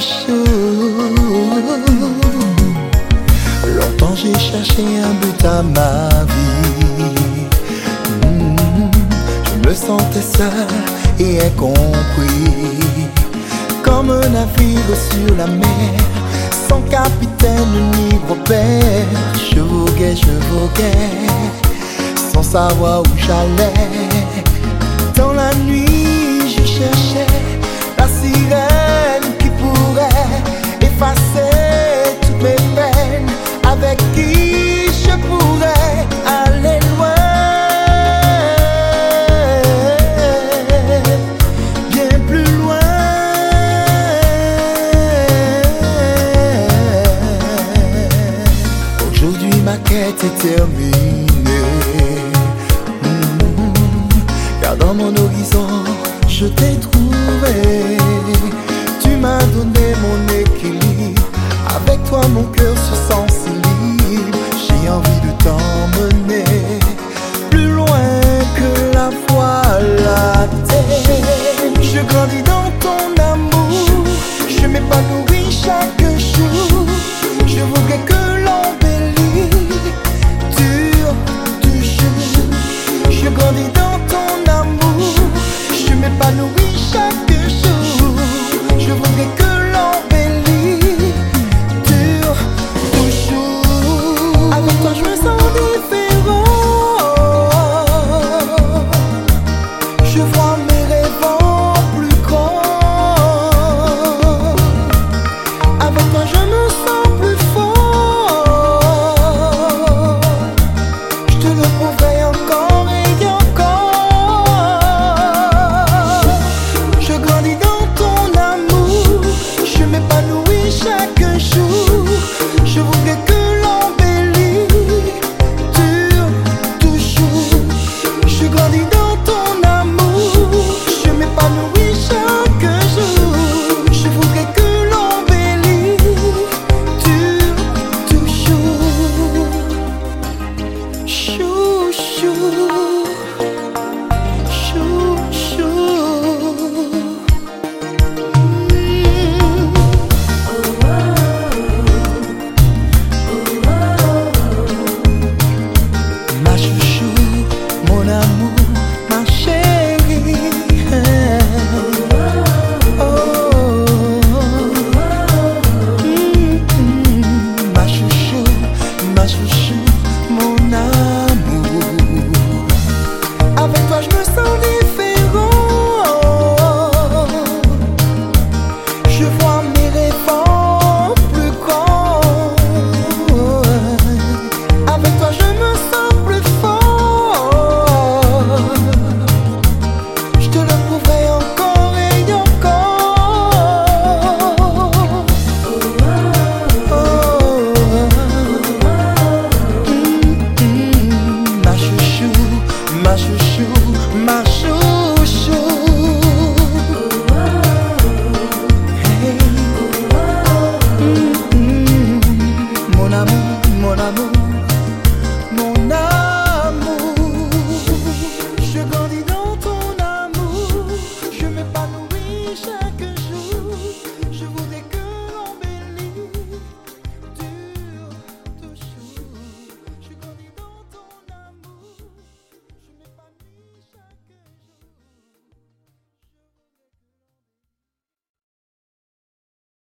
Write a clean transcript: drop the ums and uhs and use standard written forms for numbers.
chouchou. Longtemps j'ai cherché un but à ma vie. Je me sentais seul et incompris, comme un navire sur la mer, sans capitaine ni repère. Je voguais, sans savoir où j'allais. Dans la nuit, je cherchais la sirène qui pourrait effacer toutes mes peines, avec qui je pourrais aller loin, bien plus loin. Aujourd'hui ma quête est terminée. Car dans mon horizon, je t'ai trouvé. Tu m'as donné mon équilibre. Avec toi mon cœur se sent si libre. J'ai envie